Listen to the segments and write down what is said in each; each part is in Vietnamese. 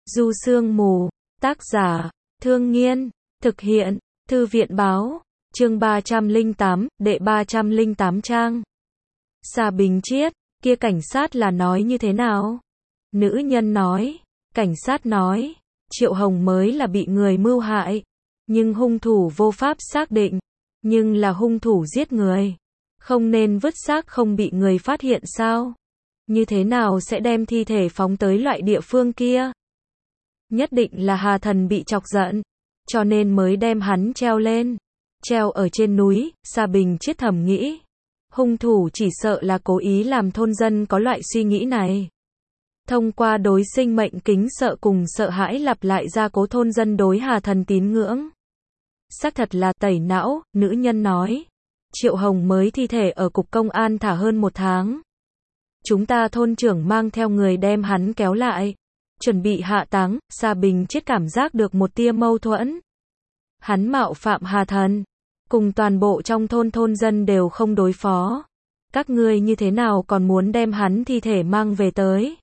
Du Sương Mù, tác giả, Thương Nghiên, thực hiện, Thư viện báo, chương 308, đệ 308 trang. Xà Bình Chiết, kia cảnh sát là nói như thế nào? Nữ nhân nói, cảnh sát nói, Triệu Hồng mới là bị người mưu hại, nhưng hung thủ vô pháp xác định, nhưng là hung thủ giết người, không nên vứt xác không bị người phát hiện sao? Như thế nào sẽ đem thi thể phóng tới loại địa phương kia? Nhất định là Hà Thần bị chọc giận, cho nên mới đem hắn treo lên, treo ở trên núi. Xà Bình Chiết thầm nghĩ, hung thủ chỉ sợ là cố ý làm thôn dân có loại suy nghĩ này. Thông qua đối sinh mệnh kính sợ cùng sợ hãi lặp lại gia cố thôn dân đối Hà Thần tín ngưỡng. Xác thật là tẩy não, nữ nhân nói. Triệu Hồng mới thi thể ở cục công an thả hơn 1 tháng. Chúng ta thôn trưởng mang theo người đem hắn kéo lại, chuẩn bị hạ táng. Xà Bình Chiết cảm giác được một tia mâu thuẫn. Hắn mạo phạm Hà Thần, cùng toàn bộ trong thôn dân đều không đối phó. Các ngươi như thế nào còn muốn đem hắn thi thể mang về tới?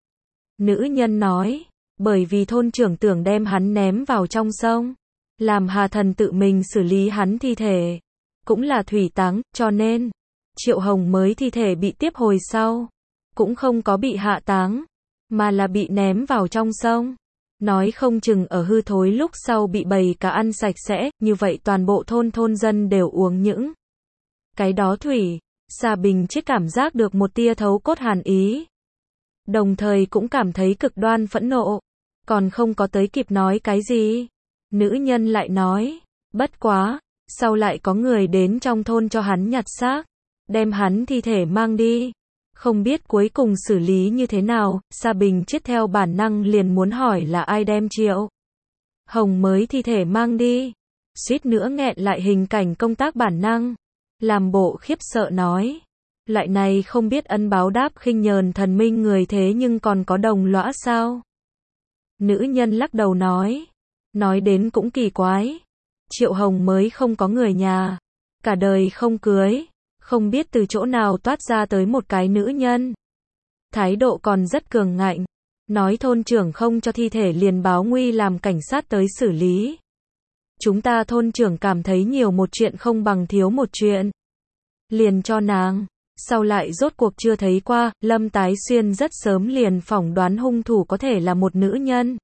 Nữ nhân nói, bởi vì thôn trưởng tưởng đem hắn ném vào trong sông, làm Hà Thần tự mình xử lý hắn thi thể, cũng là thủy táng, cho nên Triệu Hồng mới thi thể bị tiếp hồi sau, cũng không có bị hạ táng, mà là bị ném vào trong sông. Nói không chừng ở hư thối lúc sau bị bầy cá ăn sạch sẽ, như vậy toàn bộ thôn dân đều uống những cái đó thủy. Xà Bình Chiết cảm giác được một tia thấu cốt hàn ý, đồng thời cũng cảm thấy cực đoan phẫn nộ, còn không có tới kịp nói cái gì, nữ nhân lại nói, bất quá, sau lại có người đến trong thôn cho hắn nhặt xác, đem hắn thi thể mang đi, không biết cuối cùng xử lý như thế nào. Xà Bình Chiết theo bản năng liền muốn hỏi là ai đem Triệu Hồng mới thi thể mang đi, suýt nữa nghẹn lại hình cảnh công tác bản năng, làm bộ khiếp sợ nói, loại này không biết ân báo đáp khinh nhờn thần minh người thế nhưng còn có đồng lõa sao? Nữ nhân lắc đầu nói đến cũng kỳ quái, Triệu Hồng mới không có người nhà, cả đời không cưới, không biết từ chỗ nào toát ra tới một cái nữ nhân. Thái độ còn rất cường ngạnh, nói thôn trưởng không cho thi thể liền báo nguy làm cảnh sát tới xử lý. Chúng ta thôn trưởng cảm thấy nhiều một chuyện không bằng thiếu một chuyện, liền cho nàng. Sau lại rốt cuộc chưa thấy qua. Lâm Tái Xuyên rất sớm liền phỏng đoán hung thủ có thể là một nữ nhân,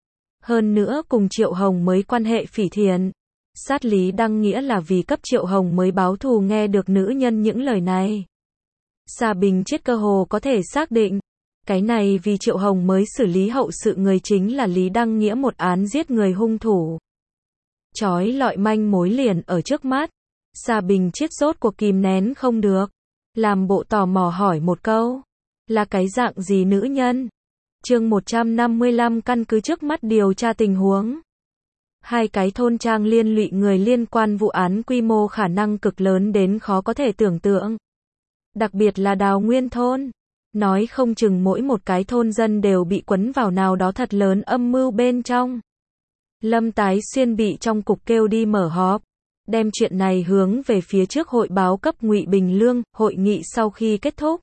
hơn nữa cùng Triệu Hồng mới quan hệ phỉ thiện. Sát Lý Đăng Nghĩa là vì cấp Triệu Hồng mới báo thù. Nghe được nữ nhân những lời này, Xà Bình Chiết cơ hồ có thể xác định, cái này vì Triệu Hồng mới xử lý hậu sự người chính là Lý Đăng Nghĩa, một án giết người hung thủ. Chói lọi manh mối liền ở trước mắt. Xà Bình Chiết rốt cuộc kìm nén không được, làm bộ tò mò hỏi một câu, là cái dạng gì nữ nhân? Chương 155, căn cứ trước mắt điều tra tình huống. Hai cái thôn trang liên lụy người liên quan vụ án quy mô khả năng cực lớn đến khó có thể tưởng tượng. Đặc biệt là Đào Nguyên thôn, nói không chừng mỗi một cái thôn dân đều bị quấn vào nào đó thật lớn âm mưu bên trong. Lâm Tái Xuyên bị trong cục kêu đi mở họp, đem chuyện này hướng về phía trước hội báo cấp Ngụy Bình Lương. Hội nghị sau khi kết thúc,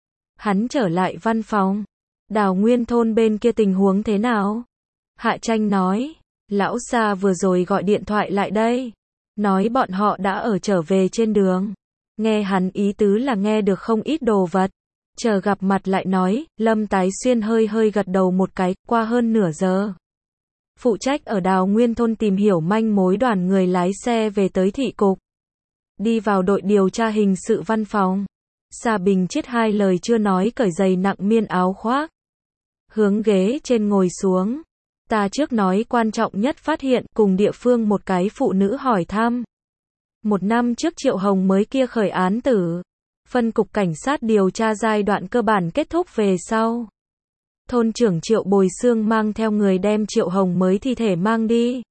hắn trở lại văn phòng. Đào Nguyên thôn bên kia tình huống thế nào? Hạ Tranh nói, lão Sa vừa rồi gọi điện thoại lại đây, nói bọn họ đã ở trở về trên đường. Nghe hắn ý tứ là nghe được không ít đồ vật, chờ gặp mặt lại nói. Lâm Tái Xuyên hơi gật đầu một cái. Qua hơn nửa giờ, phụ trách ở Đào Nguyên thôn tìm hiểu manh mối đoàn người lái xe về tới thị cục, đi vào đội điều tra hình sự văn phòng. Xà Bình Chiết hai lời chưa nói cởi giày nặng miên áo khoác, hướng ghế trên ngồi xuống. Ta trước nói quan trọng nhất phát hiện, cùng địa phương một cái phụ nữ hỏi thăm. 1 năm trước Triệu Hồng mới kia khởi án tử, phân cục cảnh sát điều tra giai đoạn cơ bản kết thúc về sau, thôn trưởng Triệu Bồi Xương mang theo người đem Triệu Hồng mới thi thể mang đi.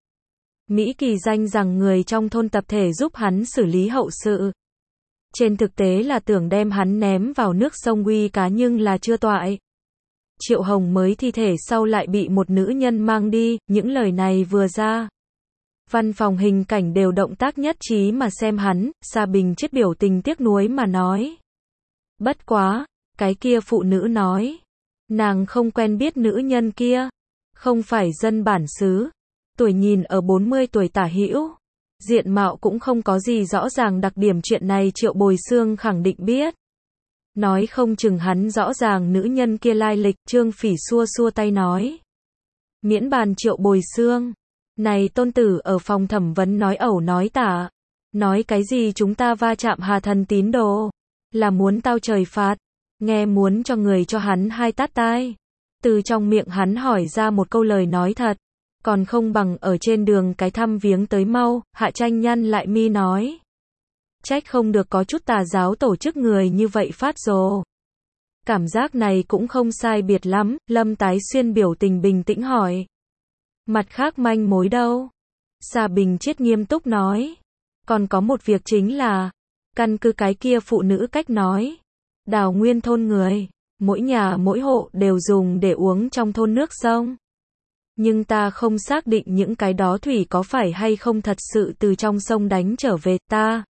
Mỹ kỳ danh rằng người trong thôn tập thể giúp hắn xử lý hậu sự, trên thực tế là tưởng đem hắn ném vào nước sông uy cá nhưng là chưa toại. Triệu Hồng mới thi thể sau lại bị một nữ nhân mang đi. Những lời này vừa ra, văn phòng hình cảnh đều động tác nhất trí mà xem hắn. Xà Bình Chiết biểu tình tiếc nuối mà nói, bất quá, cái kia phụ nữ nói, nàng không quen biết nữ nhân kia, không phải dân bản xứ, tuổi nhìn ở 40 tuổi tả hữu, diện mạo cũng không có gì rõ ràng đặc điểm, chuyện này Triệu Bồi Xương khẳng định biết. Nói không chừng hắn rõ ràng nữ nhân kia lai lịch, Trương Phỉ xua xua tay nói. Miễn bàn Triệu Bồi Xương, này tôn tử ở phòng thẩm vấn nói ẩu nói tả, nói cái gì chúng ta va chạm Hà Thần tín đồ, là muốn tao trời phạt, nghe muốn cho người cho hắn 2 tát tai. Từ trong miệng hắn hỏi ra một câu lời nói thật, còn không bằng ở trên đường cái thăm viếng tới mau. Hạ Tranh nhăn lại mi nói. Trách không được có chút tà giáo tổ chức người như vậy phát rồ. Cảm giác này cũng không sai biệt lắm, Lâm Tái Xuyên biểu tình bình tĩnh hỏi. Mặt khác manh mối đâu? Sa Bình Chiết nghiêm túc nói. Còn có một việc chính là, căn cứ cái kia phụ nữ cách nói, Đào Nguyên thôn người, mỗi nhà mỗi hộ đều dùng để uống trong thôn nước sông. Nhưng ta không xác định những cái đó thủy có phải hay không thật sự từ trong sông đánh trở về. Ta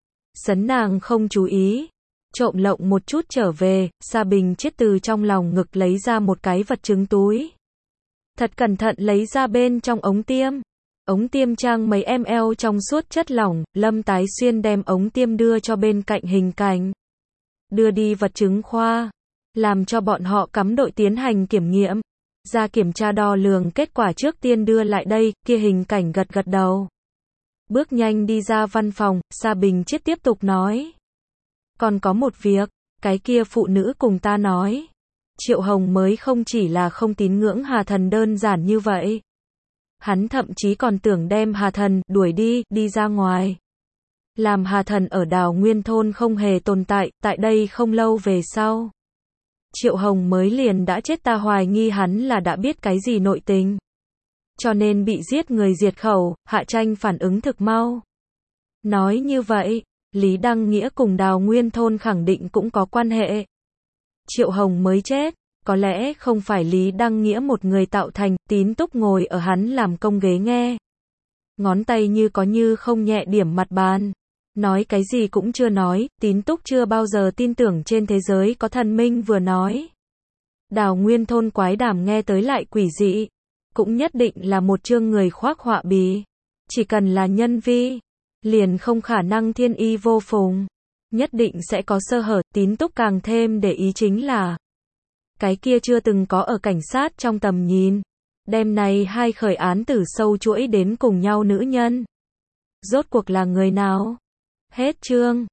sấn nàng không chú ý, trộm lộng một chút trở về. Sa Bình Chiết từ trong lòng ngực lấy ra một cái vật chứng túi, thật cẩn thận lấy ra bên trong ống tiêm. Ống tiêm trang mấy ml trong suốt chất lỏng. Lâm Tái Xuyên đem ống tiêm đưa cho bên cạnh hình cảnh, đưa đi vật chứng khoa, làm cho bọn họ cắm đội tiến hành kiểm nghiệm, ra kiểm tra đo lường kết quả trước tiên đưa lại đây. Kia hình cảnh gật gật đầu, bước nhanh đi ra văn phòng. Sa Bình Chiết tiếp tục nói. Còn có một việc, cái kia phụ nữ cùng ta nói, Triệu Hồng mới không chỉ là không tín ngưỡng Hà Thần đơn giản như vậy. Hắn thậm chí còn tưởng đem Hà Thần đuổi đi ra ngoài. Làm Hà Thần ở Đào Nguyên thôn không hề tồn tại. Tại đây không lâu về sau, Triệu Hồng mới liền đã chết, ta hoài nghi hắn là đã biết cái gì nội tình, cho nên bị giết người diệt khẩu. Hạ Tranh phản ứng thực mau. Nói như vậy, Lý Đăng Nghĩa cùng Đào Nguyên thôn khẳng định cũng có quan hệ. Triệu Hồng mới chết, có lẽ không phải Lý Đăng Nghĩa một người tạo thành. Tín Túc ngồi ở hắn làm công ghế nghe, ngón tay như có như không nhẹ điểm mặt bàn, nói cái gì cũng chưa nói. Tín Túc chưa bao giờ tin tưởng trên thế giới có thần minh, vừa nói Đào Nguyên thôn quái đàm nghe tới lại quỷ dị, cũng nhất định là một chương người khoác họa bì. Chỉ cần là nhân vi, liền không khả năng thiên y vô phùng, nhất định sẽ có sơ hở. Tín Túc càng thêm để ý chính là, cái kia chưa từng có ở cảnh sát trong tầm nhìn, đêm này 2 khởi án tử sâu chuỗi đến cùng nhau nữ nhân, rốt cuộc là người nào? Hết chương.